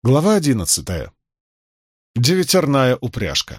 Глава 11. Девятерная упряжка.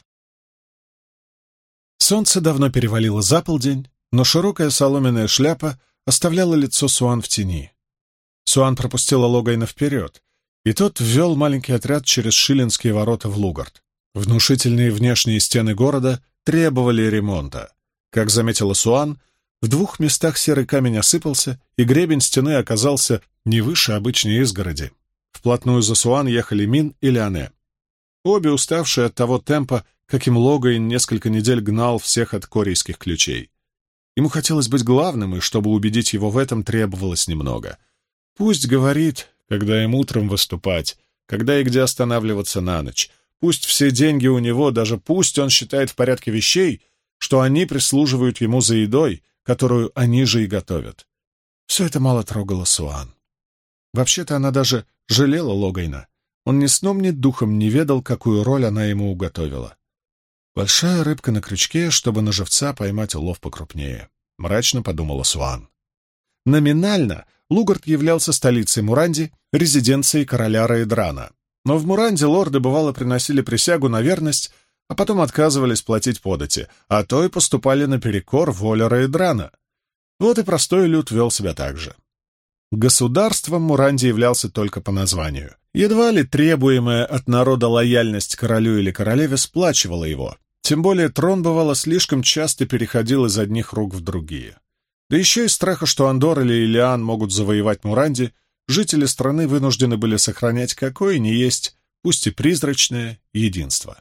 Солнце давно перевалило за полдень, но широкая соломенная шляпа оставляла лицо Суан в тени. Суан пропустила Логайна вперед, и тот ввел маленький отряд через Шиллинские ворота в Лугард. Внушительные внешние стены города требовали ремонта. Как заметила Суан, в 2 местах серый камень осыпался, и гребень стены оказался не выше обычной изгороди. Вплотную за Суан ехали Мин и Лиане. Обе уставшие от того темпа, каким Логайн несколько недель гнал всех от корейских ключей. Ему хотелось быть главным, и чтобы убедить его в этом, требовалось немного. Пусть говорит, когда им утром выступать, когда и где останавливаться на ночь. Пусть все деньги у него, даже пусть он считает в порядке вещей, что они прислуживают ему за едой, которую они же и готовят. Все это мало трогало Суан. Вообще-то она даже жалела Логайна. Он ни сном, ни духом не ведал, какую роль она ему уготовила. Большая рыбка на крючке, чтобы на живца поймать улов покрупнее, мрачно подумала Суан. Номинально Лугард являлся столицей Муранди, резиденцией короля Раэдрана. Но в Муранди лорды бывало приносили присягу на верность, а потом отказывались платить подати, а то и поступали наперекор воле Раэдрана. Вот и простой люд вел себя так же. Государством Муранди являлся только по названию. Едва ли требуемая от народа лояльность королю или королеве сплачивала его. Тем более трон, бывало, слишком часто переходил из одних рук в другие. Да еще из страха, что Андор или Илиан могут завоевать Муранди, жители страны вынуждены были сохранять какое ни есть, пусть и призрачное, единство.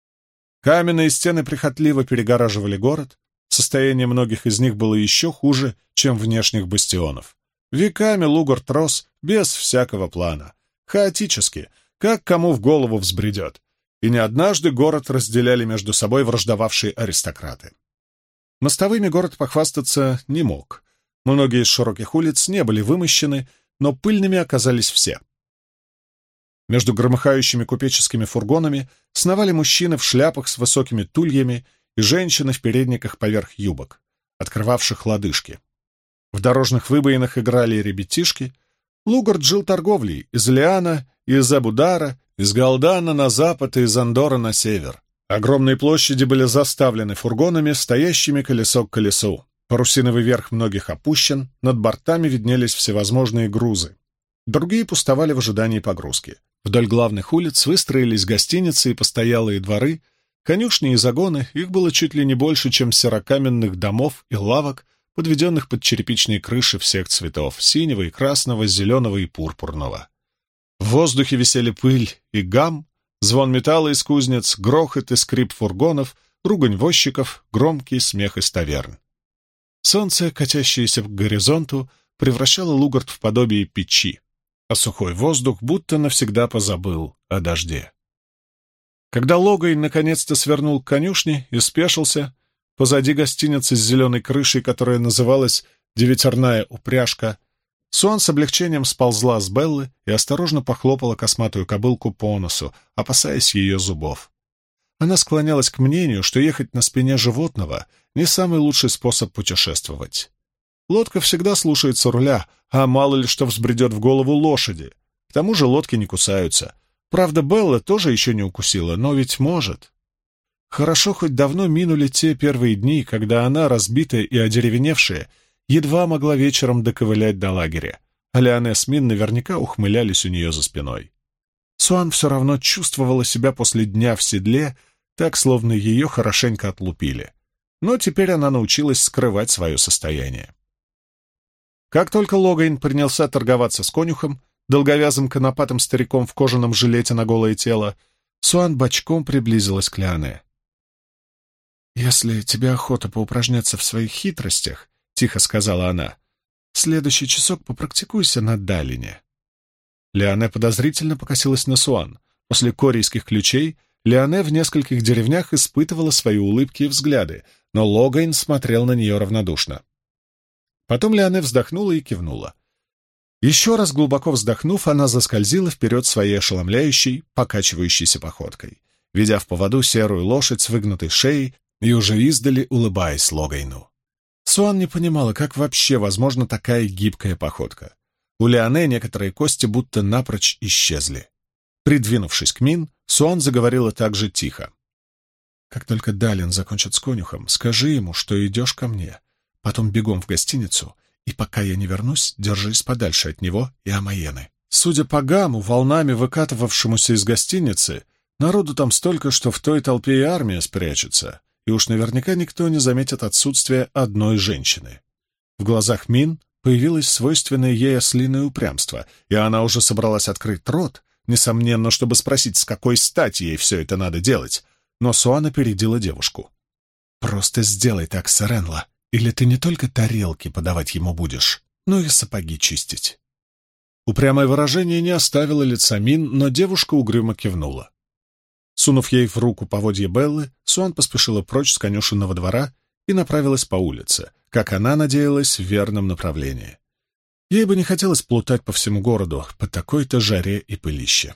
Каменные стены прихотливо перегораживали город, состояние многих из них было еще хуже, чем внешних бастионов. Веками Лугард рос без всякого плана, хаотически, как кому в голову взбредет, и не однажды город разделяли между собой враждовавшие аристократы. Мостовыми город похвастаться не мог. Многие из широких улиц не были вымощены, но пыльными оказались все. Между громыхающими купеческими фургонами сновали мужчины в шляпах с высокими тульями и женщины в передниках поверх юбок, открывавших лодыжки. В дорожных выбоинах играли ребятишки. Лугард жил торговлей из Лиана и из Абудара, из Галдана на запад и из Андора на север. Огромные площади были заставлены фургонами, стоящими колесо к колесу. Парусиновый верх многих опущен, над бортами виднелись всевозможные грузы. Другие пустовали в ожидании погрузки. Вдоль главных улиц выстроились гостиницы и постоялые дворы, конюшни и загоны, их было чуть ли не больше, чем серокаменных домов и лавок, подведенных под черепичные крыши всех цветов — синего и красного, зеленого и пурпурного. В воздухе висели пыль и гам, звон металла из кузнец, грохот и скрип фургонов, ругань возчиков, громкий смех из таверн. Солнце, катящееся к горизонту, превращало Лугард в подобие печи, а сухой воздух будто навсегда позабыл о дожде. Когда Логайн наконец-то свернул к конюшне и спешился, позади гостиницы с зеленой крышей, которая называлась «Девятерная упряжка», Суан с облегчением сползла с Беллы и осторожно похлопала косматую кобылку по носу, опасаясь ее зубов. Она склонялась к мнению, что ехать на спине животного — не самый лучший способ путешествовать. Лодка всегда слушается руля, а мало ли что взбредет в голову лошади. К тому же лодки не кусаются. Правда, Белла тоже еще не укусила, но ведь может. Хорошо, хоть давно минули те первые дни, когда она, разбитая и одеревеневшая, едва могла вечером доковылять до лагеря, а Лиане с Мин наверняка ухмылялись у нее за спиной. Суан все равно чувствовала себя после дня в седле, так, словно ее хорошенько отлупили. Но теперь она научилась скрывать свое состояние. Как только Логайн принялся торговаться с конюхом, долговязым конопатым стариком в кожаном жилете на голое тело, Суан бочком приблизилась к Лиане. «Если тебе охота поупражняться в своих хитростях, — тихо сказала она, — следующий часок попрактикуйся на Далине». Лиане подозрительно покосилась на Суан. После корейских ключей Лиане в нескольких деревнях испытывала свои улыбки и взгляды, но Логайн смотрел на нее равнодушно. Потом Лиане вздохнула и кивнула. Еще раз глубоко вздохнув, она заскользила вперед своей ошеломляющей, покачивающейся походкой, ведя в поводу серую лошадь с выгнутой шеей и уже издали улыбаясь Логайну. Суан не понимала, как вообще возможна такая гибкая походка. У Лиане некоторые кости будто напрочь исчезли. Придвинувшись к Мин, Суан заговорила так же тихо. «Как только Далин закончит с конюхом, скажи ему, что идешь ко мне. Потом бегом в гостиницу, и пока я не вернусь, держись подальше от него и Амаены». Судя по гамму, волнами выкатывавшемуся из гостиницы, народу там столько, что в той толпе и армия спрячется, и уж наверняка никто не заметит отсутствие одной женщины. В глазах Мин появилось свойственное ей ослиное упрямство, и она уже собралась открыть рот, несомненно, чтобы спросить, с какой стати ей все это надо делать, но Суан опередила девушку. «Просто сделай так, Сэренла, или ты не только тарелки подавать ему будешь, но и сапоги чистить». Упрямое выражение не оставило лица Мин, но девушка угрюмо кивнула. Сунув ей в руку поводья Беллы, Суан поспешила прочь с конюшенного двора и направилась по улице, как она надеялась, в верном направлении. Ей бы не хотелось плутать по всему городу по такой-то жаре и пылище.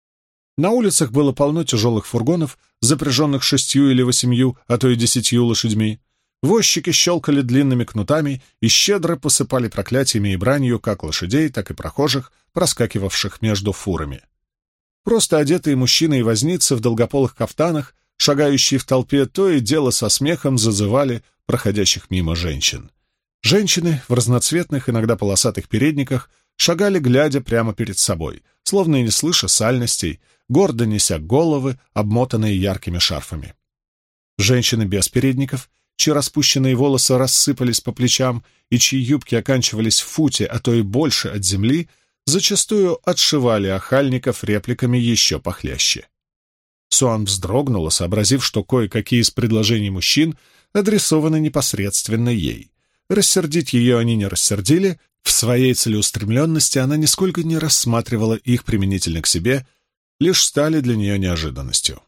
На улицах было полно тяжелых фургонов, запряженных 6 или 8, а то и 10 лошадьми. Возчики щелкали длинными кнутами и щедро посыпали проклятиями и бранью как лошадей, так и прохожих, проскакивавших между фурами. Просто одетые мужчины и возницы в долгополых кафтанах, шагающие в толпе, то и дело со смехом зазывали проходящих мимо женщин. Женщины в разноцветных, иногда полосатых передниках шагали, глядя прямо перед собой, словно и не слыша сальностей, гордо неся головы, обмотанные яркими шарфами. Женщины без передников, чьи распущенные волосы рассыпались по плечам и чьи юбки оканчивались в футе, а то и больше от земли, зачастую отшивали охальников репликами еще похлеще. Суан вздрогнула, сообразив, что кое-какие из предложений мужчин адресованы непосредственно ей. Рассердить ее они не рассердили, в своей целеустремленности она нисколько не рассматривала их применительно к себе, лишь стали для нее неожиданностью.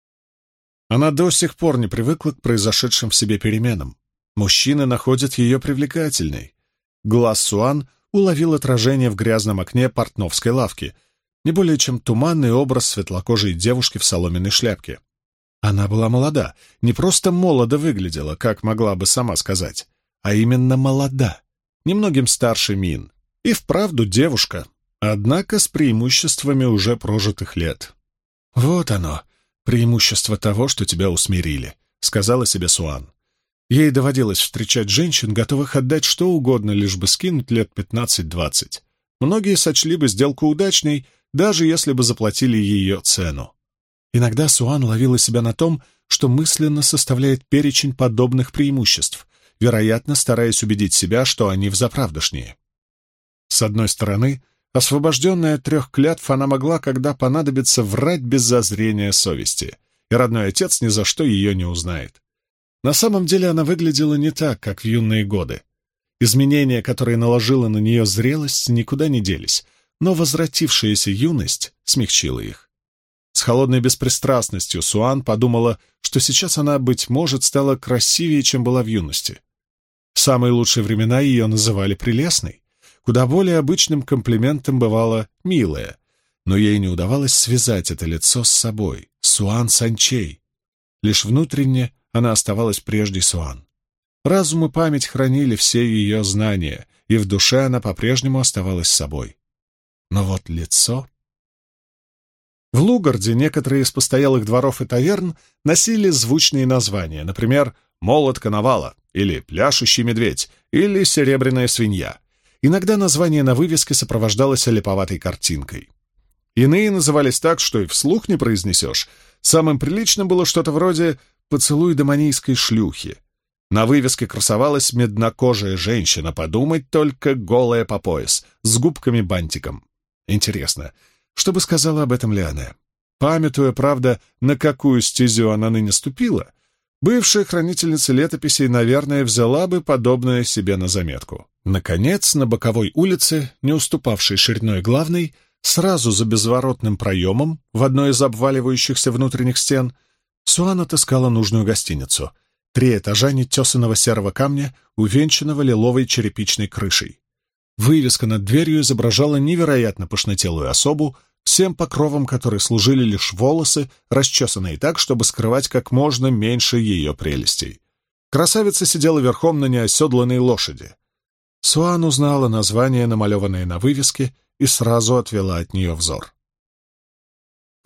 Она до сих пор не привыкла к произошедшим в себе переменам. Мужчины находят ее привлекательной. Глаз Суан уловил отражение в грязном окне портновской лавки, не более чем туманный образ светлокожей девушки в соломенной шляпке. Она была молода, не просто молодо выглядела, как могла бы сама сказать, а именно молода, немногим старше Мин, и вправду девушка, однако с преимуществами уже прожитых лет. «Вот оно, преимущество того, что тебя усмирили», — сказала себе Суан. Ей доводилось встречать женщин, готовых отдать что угодно, лишь бы скинуть лет 15-20. Многие сочли бы сделку удачной, даже если бы заплатили ее цену. Иногда Суан ловила себя на том, что мысленно составляет перечень подобных преимуществ, вероятно, стараясь убедить себя, что они взаправдошнее. С одной стороны, освобожденная от 3 клятв, она могла, когда понадобится, врать без зазрения совести, и родной отец ни за что ее не узнает. На самом деле она выглядела не так, как в юные годы. Изменения, которые наложила на нее зрелость, никуда не делись, но возвратившаяся юность смягчила их. С холодной беспристрастностью Суан подумала, что сейчас она, быть может, стала красивее, чем была в юности. В самые лучшие времена ее называли прелестной. Куда более обычным комплиментом бывало «милая», но ей не удавалось связать это лицо с собой, Суан Санчей. Лишь внутренне она оставалась прежней Суан. Разум и память хранили все ее знания, и в душе она по-прежнему оставалась собой. Но вот лицо... В Лугарде некоторые из постоялых дворов и таверн носили звучные названия, например, «Молот Коновала» или «Пляшущий медведь» или «Серебряная свинья». Иногда название на вывеске сопровождалось олиповатой картинкой. Иные назывались так, что и вслух не произнесешь. Самым приличным было что-то вроде «Поцелуй демонийской шлюхи». На вывеске красовалась меднокожая женщина, подумать только, голая по пояс, с губками-бантиком. Интересно, что бы сказала об этом Леоне? Памятуя, правда, на какую стезю она ныне ступила, бывшая хранительница летописей, наверное, взяла бы подобное себе на заметку. Наконец, на боковой улице, не уступавшей шириной главной, сразу за безворотным проемом в одной из обваливающихся внутренних стен, Суан отыскала нужную гостиницу. 3 этажа нетесанного серого камня, увенчанного лиловой черепичной крышей. Вывеска над дверью изображала невероятно пышнотелую особу, всем покровом которой служили лишь волосы, расчесанные так, чтобы скрывать как можно меньше ее прелестей. Красавица сидела верхом на неоседланной лошади. Суан узнала название, намалеванное на вывеске, и сразу отвела от нее взор.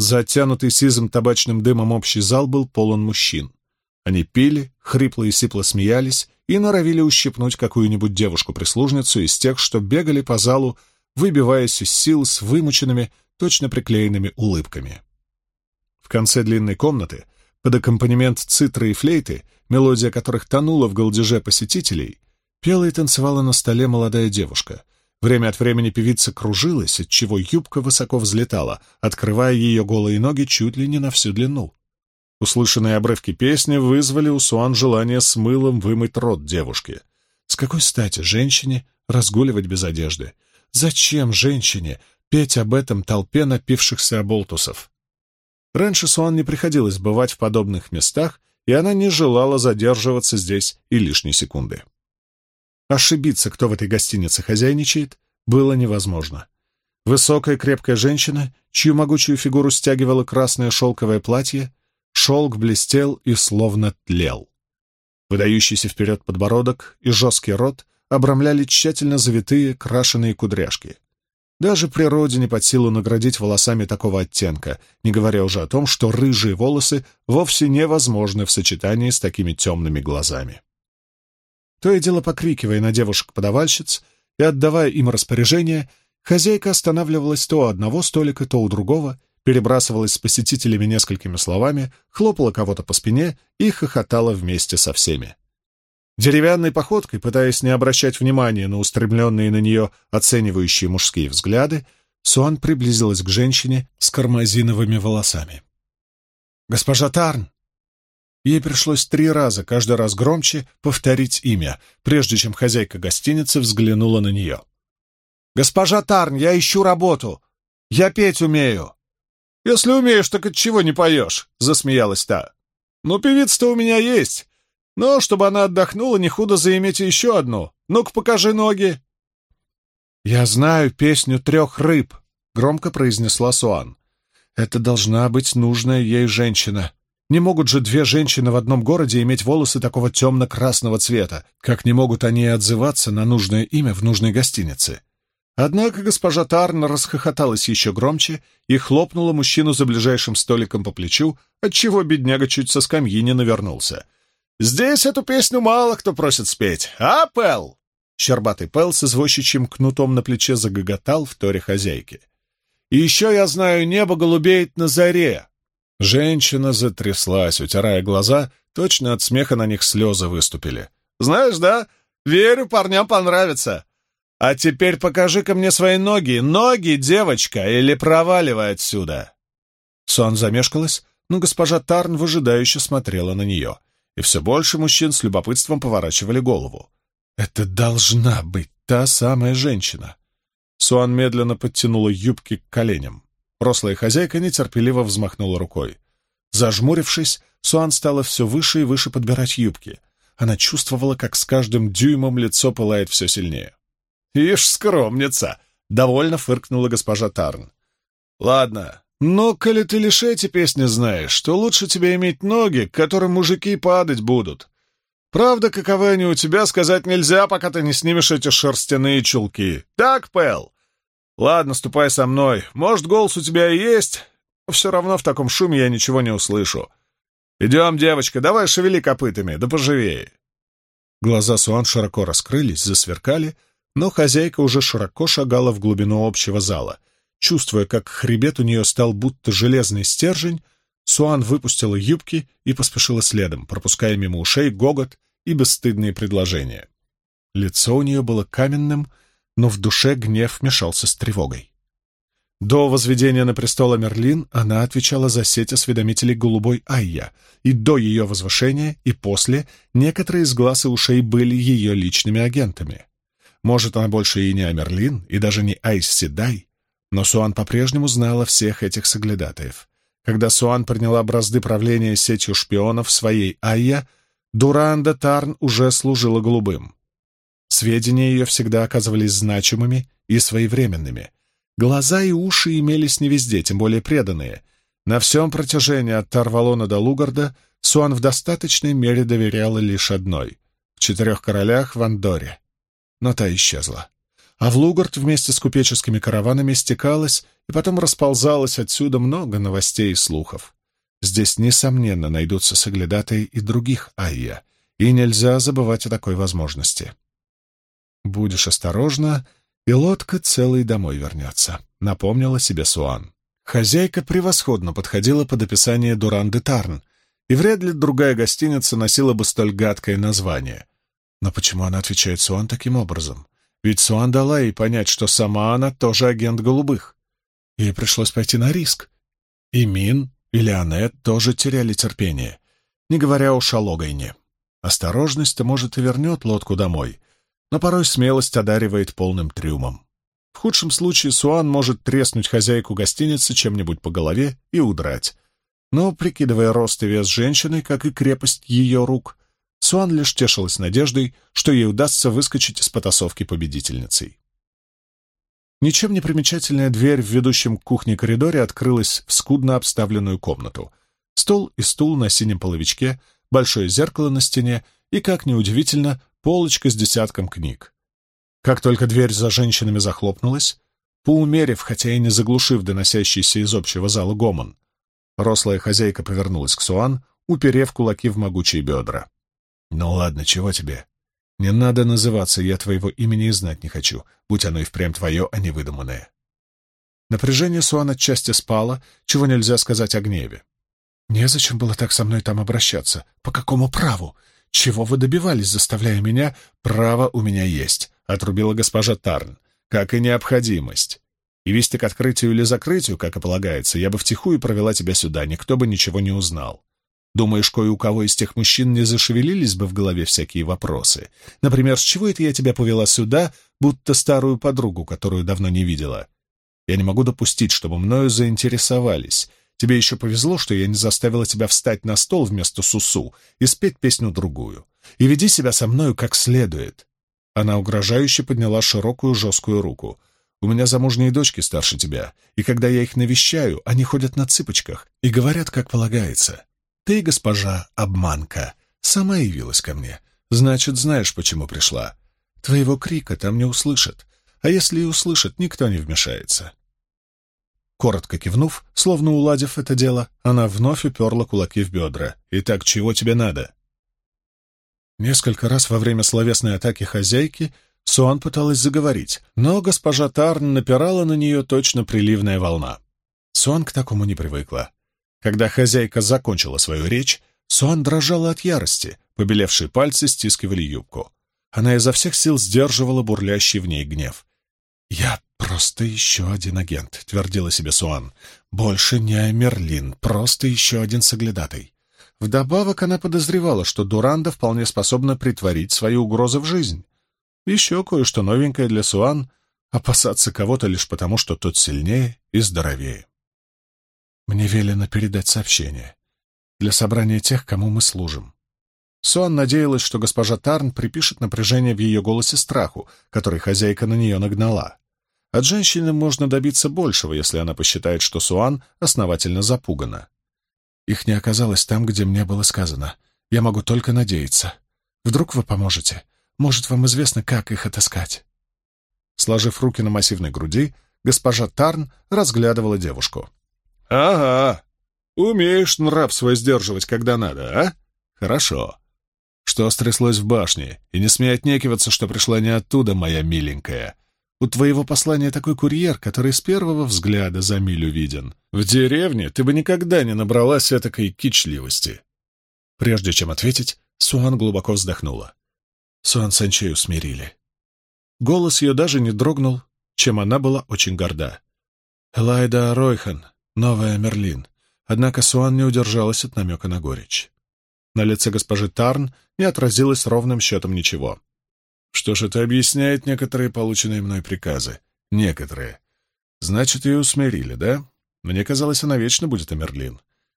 Затянутый сизым табачным дымом общий зал был полон мужчин. Они пили, хрипло и сипло смеялись и норовили ущипнуть какую-нибудь девушку-прислужницу из тех, что бегали по залу, выбиваясь из сил с вымученными, точно приклеенными улыбками. В конце длинной комнаты, под аккомпанемент цитры и флейты, мелодия которых тонула в галдеже посетителей, пела и танцевала на столе молодая девушка. Время от времени певица кружилась, отчего юбка высоко взлетала, открывая ее голые ноги чуть ли не на всю длину. Услышанные обрывки песни вызвали у Суан желание с мылом вымыть рот девушки. С какой стати женщине разгуливать без одежды? Зачем женщине петь об этом толпе напившихся оболтусов? Раньше Суан не приходилось бывать в подобных местах, и она не желала задерживаться здесь и лишней секунды. Ошибиться, кто в этой гостинице хозяйничает, было невозможно. Высокая крепкая женщина, чью могучую фигуру стягивало красное шелковое платье, шелк блестел и словно тлел. Выдающийся вперед подбородок и жесткий рот обрамляли тщательно завитые крашеные кудряшки. Даже природе не под силу наградить волосами такого оттенка, не говоря уже о том, что рыжие волосы вовсе невозможны в сочетании с такими темными глазами. То и дело покрикивая на девушек-подавальщиц и отдавая им распоряжение, хозяйка останавливалась то у одного столика, то у другого, перебрасывалась с посетителями несколькими словами, хлопала кого-то по спине и хохотала вместе со всеми. Деревянной походкой, пытаясь не обращать внимания на устремленные на нее оценивающие мужские взгляды, Суан приблизилась к женщине с кармазиновыми волосами. «Госпожа Тарн!» Ей пришлось 3 раза, каждый раз громче, повторить имя, прежде чем хозяйка гостиницы взглянула на нее. «Госпожа Тарн, я ищу работу! Я петь умею!» «Если умеешь, так отчего не поешь?» — засмеялась та. «Ну, певица-то у меня есть, но чтобы она отдохнула, не худо заиметь еще одну. Ну-ка, покажи ноги!» «Я знаю песню 3 рыб», — громко произнесла Суан. «Это должна быть нужная ей женщина. Не могут же 2 женщины в одном городе иметь волосы такого темно-красного цвета, как не могут они отзываться на нужное имя в нужной гостинице». Однако госпожа Тарн расхохоталась еще громче и хлопнула мужчину за ближайшим столиком по плечу, отчего бедняга чуть со скамьи не навернулся. «Здесь эту песню мало кто просит спеть, а, Пэл?» Щербатый Пэл с извозчичьим кнутом на плече загоготал в торе хозяйки. «И еще я знаю, небо голубеет на заре». Женщина затряслась, утирая глаза, точно от смеха на них слезы выступили. «Знаешь, да? Верю, парням понравится. А теперь покажи-ка мне свои ноги. Ноги, девочка, или проваливай отсюда!» Суан замешкалась, но госпожа Тарн выжидающе смотрела на нее, и все больше мужчин с любопытством поворачивали голову. «Это должна быть та самая женщина!» Суан медленно подтянула юбки к коленям. Рослая хозяйка нетерпеливо взмахнула рукой. Зажмурившись, Суан стала все выше и выше подбирать юбки. Она чувствовала, как с каждым дюймом лицо пылает все сильнее. «Ишь, скромница!» — довольно фыркнула госпожа Тарн. «Ладно, но коли ты лишь эти песни знаешь, то лучше тебе иметь ноги, к которым мужики падать будут. Правда, каковы они у тебя, сказать нельзя, пока ты не снимешь эти шерстяные чулки. Так, Пэл? Ладно, ступай со мной. Может, голос у тебя и есть, но все равно в таком шуме я ничего не услышу. Идем, девочка, давай шевели копытами, да поживее». Глаза Суан широко раскрылись, засверкали, но хозяйка уже широко шагала в глубину общего зала. Чувствуя, как хребет у нее стал будто железный стержень, Суан выпустила юбки и поспешила следом, пропуская мимо ушей гогот и бесстыдные предложения. Лицо у нее было каменным, но в душе гнев мешался с тревогой. До возведения на престол Амерлин она отвечала за сеть осведомителей голубой Айя, и до ее возвышения, и после некоторые из глаз и ушей были ее личными агентами. Может, она больше и не Амерлин, и даже не Айс Седай, но Суан по-прежнему знала всех этих соглядатаев. Когда Суан приняла бразды правления сетью шпионов своей Айя, Дуранда Тарн уже служила голубым. Сведения ее всегда оказывались значимыми и своевременными. Глаза и уши имелись не везде, тем более преданные. На всем протяжении от Тарвалона до Лугарда Суан в достаточной мере доверяла лишь одной — в 4 королях в Андоре. Но та исчезла. А в Лугарт вместе с купеческими караванами стекалось и потом расползалось отсюда много новостей и слухов. Здесь, несомненно, найдутся соглядатаи и других Айя, и нельзя забывать о такой возможности. «Будешь осторожна, и лодка целой домой вернется», — напомнила себе Суан. Хозяйка превосходно подходила под описание Дуран-де-Тарн, и вряд ли другая гостиница носила бы столь гадкое название. Но почему она отвечает Суан таким образом? Ведь Суан дала ей понять, что сама она тоже агент голубых. Ей пришлось пойти на риск. И Мин, и Леонет тоже теряли терпение, не говоря уж о Логайне. Осторожность-то, может, и вернет лодку домой, но порой смелость одаривает полным трюмом. В худшем случае Суан может треснуть хозяйку гостиницы чем-нибудь по голове и удрать. Но, прикидывая рост и вес женщины, как и крепость ее рук, Суан лишь тешилась надеждой, что ей удастся выскочить из потасовки победительницей. Ничем не примечательная дверь в ведущем к кухне коридоре открылась в скудно обставленную комнату. Стол и стул на синем половичке, большое зеркало на стене и, как ни удивительно, полочка с десятком книг. Как только дверь за женщинами захлопнулась, поумерив, хотя и не заглушив доносящийся из общего зала гомон, рослая хозяйка повернулась к Суан, уперев кулаки в могучие бедра. «Ну ладно, чего тебе? Не надо называться, я твоего имени и знать не хочу, будь оно и впрямь твое, а не выдуманное». Напряжение Суан отчасти спало, чего нельзя сказать о гневе. «Незачем было так со мной там обращаться. По какому праву? Чего вы добивались, заставляя меня? Право у меня есть», — отрубила госпожа Тарн, — «как и необходимость. И вести к открытию или закрытию, как и полагается, я бы втихую провела тебя сюда, никто бы ничего не узнал. Думаешь, кое у кого из тех мужчин не зашевелились бы в голове всякие вопросы? Например, с чего это я тебя повела сюда, будто старую подругу, которую давно не видела? Я не могу допустить, чтобы мною заинтересовались. Тебе еще повезло, что я не заставила тебя встать на стол вместо Сусу и спеть песню другую. И веди себя со мною как следует». Она угрожающе подняла широкую жесткую руку. «У меня замужние дочки старше тебя, и когда я их навещаю, они ходят на цыпочках и говорят, как полагается. Ты, госпожа обманка, сама явилась ко мне. Значит, знаешь, почему пришла. Твоего крика там не услышат, а если и услышат, никто не вмешается». Коротко кивнув, словно уладив это дело, она вновь уперла кулаки в бедра. «Итак, чего тебе надо?» Несколько раз во время словесной атаки хозяйки Суан пыталась заговорить, но госпожа Тарн напирала на нее точно приливная волна. Суан к такому не привыкла. Когда хозяйка закончила свою речь, Суан дрожала от ярости, побелевшие пальцы стискивали юбку. Она изо всех сил сдерживала бурлящий в ней гнев. «Я просто еще один агент», — твердила себе Суан. «Больше не Амерлин, просто еще один соглядатай». Вдобавок она подозревала, что Дуранда вполне способна притворить свои угрозы в жизнь. Еще кое-что новенькое для Суан — опасаться кого-то лишь потому, что тот сильнее и здоровее. «Мне велено передать сообщение для собрания тех, кому мы служим». Суан надеялась, что госпожа Тарн припишет напряжение в ее голосе страху, который хозяйка на нее нагнала. От женщины можно добиться большего, если она посчитает, что Суан основательно запугана. «Их не оказалось там, где мне было сказано. Я могу только надеяться. Вдруг вы поможете? Может, вам известно, как их отыскать?» Сложив руки на массивной груди, госпожа Тарн разглядывала девушку. «Ага, умеешь нрав свой сдерживать, когда надо, а? Хорошо. Что стряслось в башне? И не смей отнекиваться, что пришла не оттуда, моя миленькая. У твоего послания такой курьер, который с первого взгляда за милю виден. В деревне ты бы никогда не набралась этакой кичливости». Прежде чем ответить, Суан глубоко вздохнула. Суан Санчею смирили. Голос ее даже не дрогнул, чем она была очень горда. «Элайда Ройхан, новая Мерлин». Однако Суан не удержалась от намека на горечь. На лице госпожи Тарн не отразилось ровным счетом ничего. «Что ж, это объясняет некоторые полученные мной приказы. Некоторые. Значит, ее усмирили, да? Мне казалось, она вечно будет Амерлин.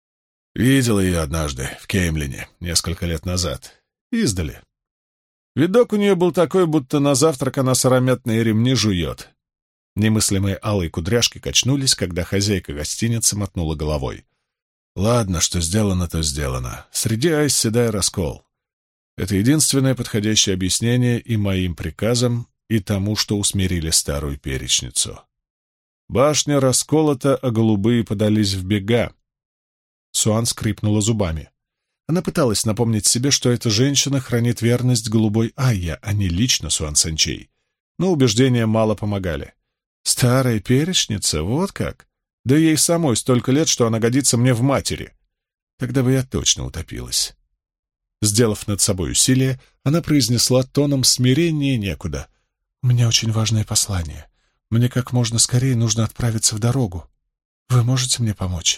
Видел ее однажды в Кеймлине, несколько лет назад. Издали. Видок у нее был такой, будто на завтрак она сыромятные ремни жует». Немыслимые алые кудряшки качнулись, когда хозяйка гостиницы мотнула головой. «Ладно, что сделано, то сделано. Среди Айс седай раскол. Это единственное подходящее объяснение и моим приказам, и тому, что усмирили старую перечницу. Башня расколота, а голубые подались в бега. Суан скрипнула зубами. Она пыталась напомнить себе, что эта женщина хранит верность голубой Айя, а не лично Суан Санчей. Но убеждения мало помогали. Старая перечница, вот как? Да ей самой столько лет, что она годится мне в матери. Тогда бы я точно утопилась. Сделав над собой усилие, она произнесла тоном смирения некуда. «У меня очень важное послание. Мне как можно скорее нужно отправиться в дорогу. Вы можете мне помочь?»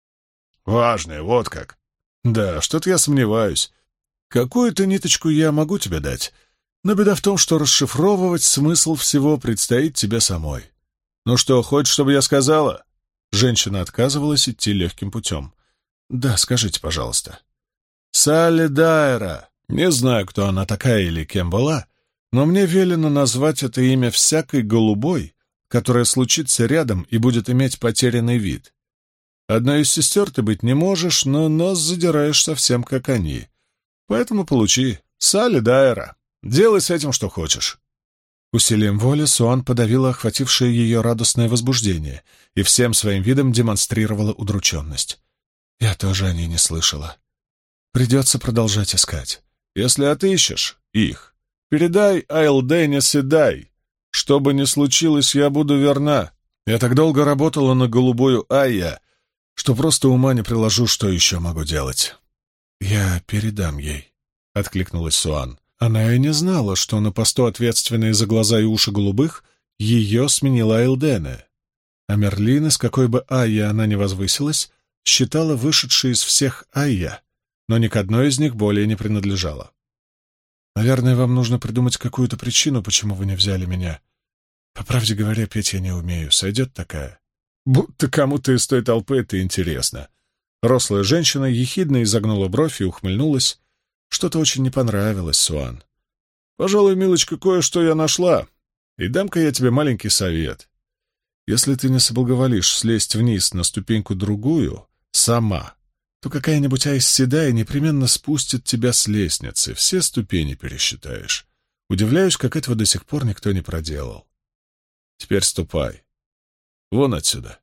«Важное, вот как. Да, что-то я сомневаюсь. Какую-то ниточку я могу тебе дать, но беда в том, что расшифровывать смысл всего предстоит тебе самой. Ну что, хочешь, чтобы я сказала?» Женщина отказывалась идти легким путем. «Да, скажите, пожалуйста». «Салли Дайра. Не знаю, кто она такая или кем была, но мне велено назвать это имя всякой голубой, которая случится рядом и будет иметь потерянный вид. Одной из сестер ты быть не можешь, но нос задираешь совсем как они. Поэтому получи. Салли Дайра. Делай с этим, что хочешь». Усилием воли Суан подавила охватившее ее радостное возбуждение и всем своим видом демонстрировала удрученность. «Я тоже о ней не слышала. Придется продолжать искать. Если отыщешь их, передай Айлдене Седай. Что бы ни случилось, я буду верна. Я так долго работала на голубую Айя, что просто ума не приложу, что еще могу делать». «Я передам ей», — откликнулась Суан. Она и не знала, что на посту, ответственной за глаза и уши голубых, ее сменила Айлдене. А Мерлин, с какой бы Айя она ни возвысилась, считала вышедшей из всех Айя, но ни к одной из них более не принадлежала. «Наверное, вам нужно придумать какую-то причину, почему вы не взяли меня. По правде говоря, петь я не умею. Сойдет такая?» Будто кому-то из той толпы это интересно. Рослая женщина ехидно изогнула бровь и ухмыльнулась. Что-то очень не понравилось Суан. «Пожалуй, милочка, кое-что я нашла. И дам-ка я тебе маленький совет. Если ты не соблаговолишь слезть вниз на ступеньку-другую сама, то какая-нибудь Айс Седай непременно спустит тебя с лестницы, все ступени пересчитаешь. Удивляюсь, как этого до сих пор никто не проделал. Теперь ступай. Вон отсюда».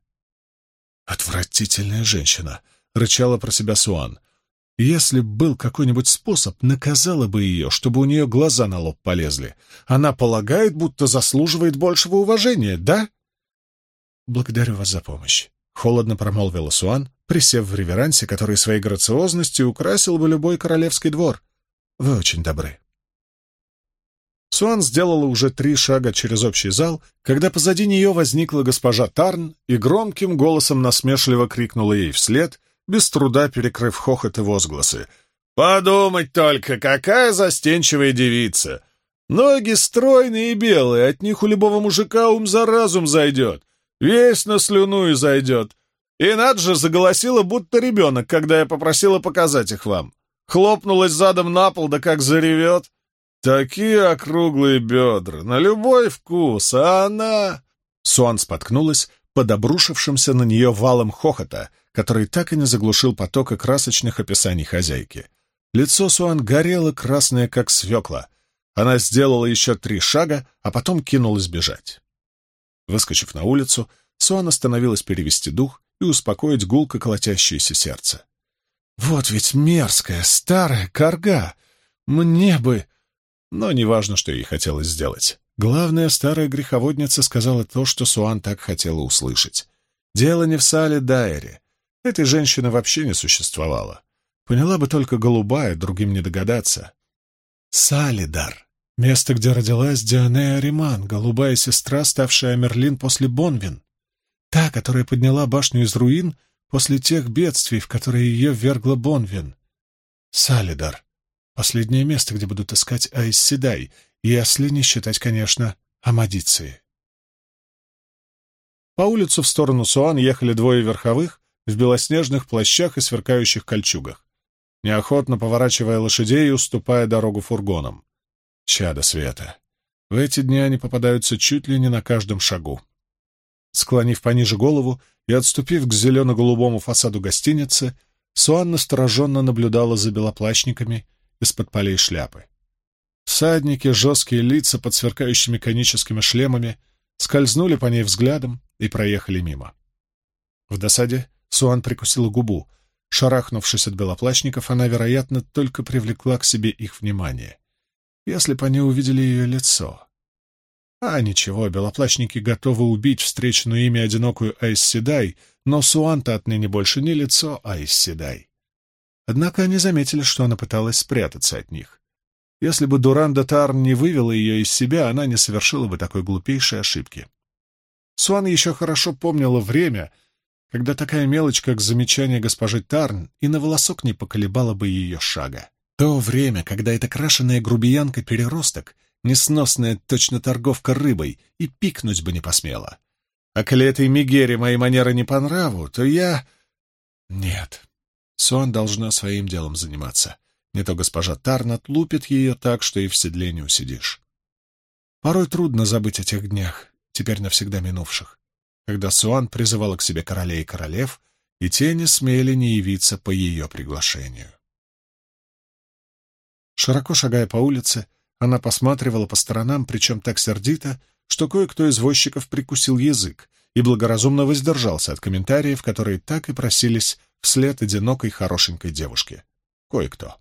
«Отвратительная женщина», — рычала про себя Суан. «Если б был какой-нибудь способ, наказала бы ее, чтобы у нее глаза на лоб полезли. Она полагает, будто заслуживает большего уважения, да?» «Благодарю вас за помощь», — холодно промолвила Суан, присев в реверансе, который своей грациозностью украсил бы любой королевский двор. «Вы очень добры». Суан сделала уже 3 шага через общий зал, когда позади нее возникла госпожа Тарн и громким голосом насмешливо крикнула ей вслед, без труда перекрыв хохот и возгласы. «Подумать только, какая застенчивая девица! Ноги стройные и белые, от них у любого мужика ум за разум зайдет, весь на слюну и зайдет. И надо же, заголосила, будто ребенок, когда я попросила показать их вам. Хлопнулась задом на пол, да как заревет. Такие округлые бедра, на любой вкус, а она...» Суан споткнулась под обрушившимся на нее валом хохота, который так и не заглушил потока красочных описаний хозяйки. Лицо Суан горело красное, как свекла. Она сделала еще 3 шага, а потом кинулась бежать. Выскочив на улицу, Суан остановилась перевести дух и успокоить гулко колотящееся сердце. «Вот ведь мерзкая старая карга! Мне бы...» Но неважно, что ей хотелось сделать. Главное, старая греховодница сказала то, что Суан так хотела услышать. Дело не в Салли Дайре. Этой женщины вообще не существовало. Поняла бы только голубая, другим не догадаться. Салидар. Место, где родилась Дионея Риман, голубая сестра, ставшая Мерлин после Бонвин. Та, которая подняла башню из руин после тех бедствий, в которые ее ввергла Бонвин. Салидар. Последнее место, где будут искать Айс Седай, если не считать, конечно, Амадиции. По улицу в сторону Суан ехали 2 верховых в белоснежных плащах и сверкающих кольчугах, неохотно поворачивая лошадей и уступая дорогу фургонам. Чадо света. В эти дни они попадаются чуть ли не на каждом шагу. Склонив пониже голову и отступив к зелено-голубому фасаду гостиницы, Суан настороженно наблюдала за белоплащниками из-под полей шляпы. Всадники, жесткие лица под сверкающими коническими шлемами, скользнули по ней взглядом и проехали мимо. В досаде Суан прикусила губу. Шарахнувшись от белоплащников, она, вероятно, только привлекла к себе их внимание. Если бы они увидели ее лицо... А ничего, белоплащники готовы убить встреченную ими одинокую Айс Седай, но Суан-то отныне больше не лицо Айс Седай. Однако они заметили, что она пыталась спрятаться от них. Если бы Дуранда Тарн не вывела ее из себя, она не совершила бы такой глупейшей ошибки. Суан еще хорошо помнила время, когда такая мелочь, как замечание госпожи Тарн, и на волосок не поколебала бы ее шага. То время, когда эта крашеная грубиянка-переросток, несносная точно торговка рыбой, и пикнуть бы не посмела. А коли этой Мегере мои манеры не по нраву, то я... Нет, Суан должна своим делом заниматься. Не то госпожа Тарн отлупит ее так, что и в седле не усидишь. Порой трудно забыть о тех днях, теперь навсегда минувших, когда Суан призывала к себе королей и королев, и те не смели не явиться по ее приглашению. Широко шагая по улице, она посматривала по сторонам, причем так сердито, что кое-кто из возчиков прикусил язык и благоразумно воздержался от комментариев, которые так и просились вслед одинокой хорошенькой девушке. Кое-кто.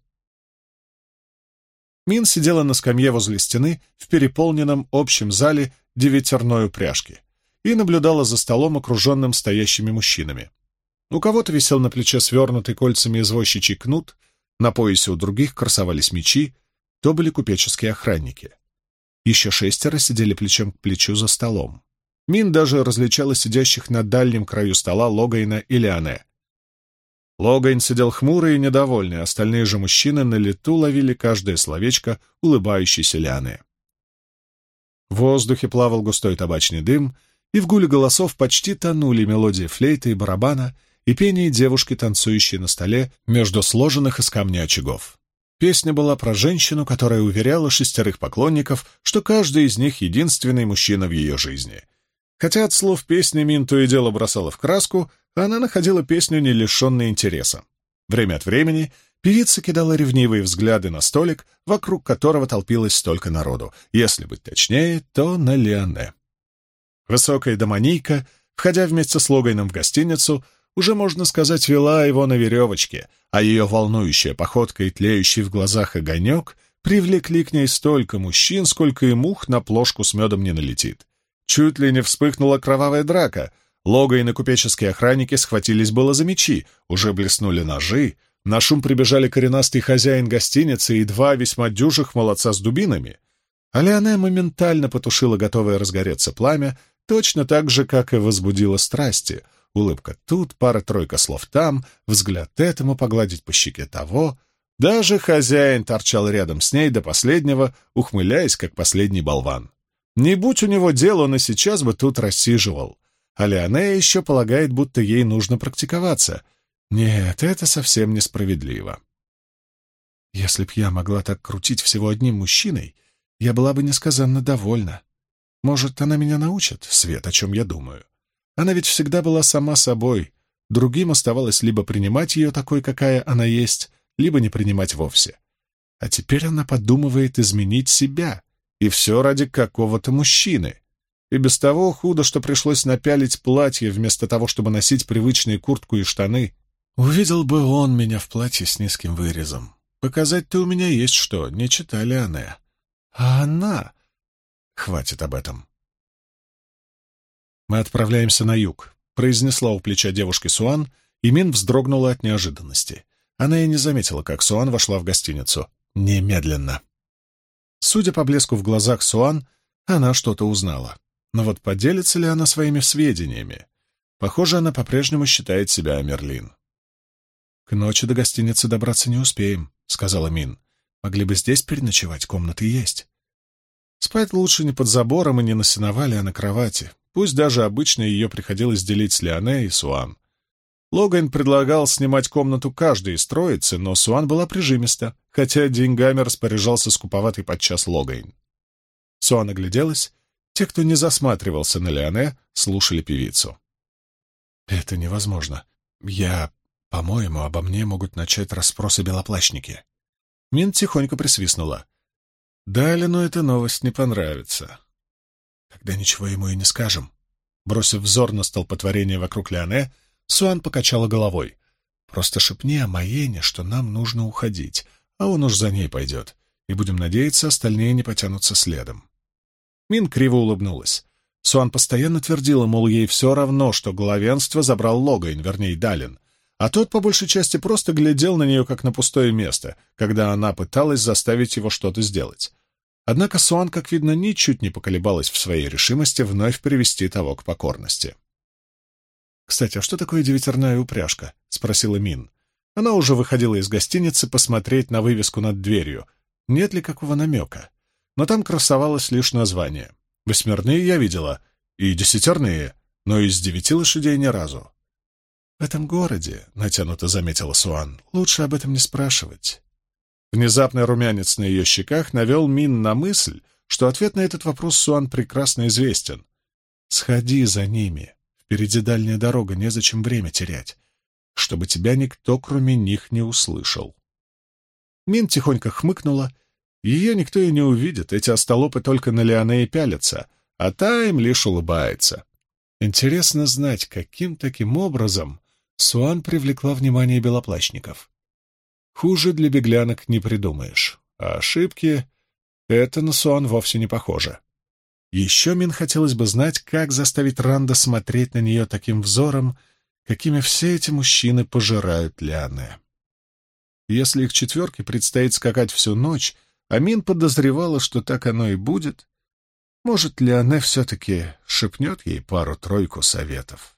Мин сидела на скамье возле стены в переполненном общем зале девятерной упряжки и наблюдала за столом, окруженным стоящими мужчинами. У кого-то висел на плече свернутый кольцами извозчичий кнут, на поясе у других красовались мечи, то были купеческие охранники. Еще 6 сидели плечом к плечу за столом. Мин даже различала сидящих на дальнем краю стола Логайна и Лиане. Логайн сидел хмурый и недовольный, остальные же мужчины на лету ловили каждое словечко улыбающейся Лиане. В воздухе плавал густой табачный дым, и в гуле голосов почти тонули мелодии флейты и барабана и пение девушки, танцующей на столе между сложенных из камня очагов. Песня была про женщину, которая уверяла 6 поклонников, что каждый из них единственный мужчина в ее жизни. Хотя от слов песни Мин то и дело бросала в краску, она находила песню не лишенной интереса. Время от времени певица кидала ревнивые взгляды на столик, вокруг которого толпилось столько народу. Если быть точнее, то на Лиане. Высокая домонийка, входя вместе с Логайном в гостиницу, уже, можно сказать, вела его на веревочке, а ее волнующая походка и тлеющий в глазах огонек привлекли к ней столько мужчин, сколько и мух на плошку с медом не налетит. Чуть ли не вспыхнула кровавая драка. Логайн и купеческие охранники схватились было за мечи, уже блеснули ножи, на шум прибежали коренастый хозяин гостиницы и 2 весьма дюжих молодца с дубинами. А Лиане моментально потушила готовое разгореться пламя, точно так же, как и возбудила страсти. Улыбка тут, пара-тройка слов там, взгляд этому, погладить по щеке того. Даже хозяин торчал рядом с ней до последнего, ухмыляясь, как последний болван. Не будь у него дела, он и сейчас бы тут рассиживал. А Лиане еще полагает, будто ей нужно практиковаться. Нет, это совсем несправедливо. Если б я могла так крутить всего одним мужчиной, я была бы несказанно довольна. Может, она меня научит, Свет, о чем я думаю. Она ведь всегда была сама собой. Другим оставалось либо принимать ее такой, какая она есть, либо не принимать вовсе. А теперь она подумывает изменить себя, и все ради какого-то мужчины. И без того худо, что пришлось напялить платье вместо того, чтобы носить привычные куртку и штаны. Увидел бы он меня в платье с низким вырезом. Показать-то у меня есть что, не читали она. А она... Хватит об этом. «Мы отправляемся на юг», — произнесла у плеча девушки Суан, и Мин вздрогнула от неожиданности. Она и не заметила, как Суан вошла в гостиницу. Немедленно. Судя по блеску в глазах Суан, она что-то узнала. Но вот поделится ли она своими сведениями? Похоже, она по-прежнему считает себя Амерлин. «К ночи до гостиницы добраться не успеем», — сказала Мин. «Могли бы здесь переночевать, комнаты есть». Спать лучше не под забором и не на сеновале, а на кровати. Пусть даже обычно ее приходилось делить с Лиане и Суан. Логайн предлагал снимать комнату каждой из троицы, но Суан была прижимиста, хотя деньгами распоряжался скуповатый подчас Логайн. Суан огляделась. Те, кто не засматривался на Лиане, слушали певицу. «Это невозможно. По-моему, обо мне могут начать расспросы белоплащники». Мин тихонько присвистнула. Далину эта новость не понравится. Тогда ничего ему и не скажем. Бросив взор на столпотворение вокруг Лиане, Суан покачала головой. Просто шепни о Маене, что нам нужно уходить, а он уж за ней пойдет, и будем надеяться, остальные не потянутся следом. Мин криво улыбнулась. Суан постоянно твердила, мол, ей все равно, что главенство забрал Логайн, вернее, Далин, а тот, по большей части, просто глядел на нее, как на пустое место, когда она пыталась заставить его что-то сделать. Однако Суан, как видно, ничуть не поколебалась в своей решимости вновь привести того к покорности. «Кстати, а что такое девятерная упряжка?» — спросила Мин. Она уже выходила из гостиницы посмотреть на вывеску над дверью. Нет ли какого намека? Но там красовалось лишь название. Восьмерные я видела, и десятерные, но из 9 лошадей ни разу. «В этом городе», — натянуто заметила Суан, — «лучше об этом не спрашивать». Внезапный румянец на ее щеках навел Мин на мысль, что ответ на этот вопрос Суан прекрасно известен. «Сходи за ними. Впереди дальняя дорога, незачем время терять, чтобы тебя никто, кроме них, не услышал». Мин тихонько хмыкнула. Ее никто и не увидит, эти остолопы только на Лиане и пялятся, а та им лишь улыбается. Интересно знать, каким таким образом Суан привлекла внимание белоплащников. Хуже для беглянок не придумаешь, а ошибки — это на Суан вовсе не похоже. Еще Мин хотелось бы знать, как заставить Ранда смотреть на нее таким взором, какими все эти мужчины пожирают Лиане. Если их четверке предстоит скакать всю ночь, а Мин подозревала, что так оно и будет, может, Лиане все-таки шепнет ей пару-тройку советов.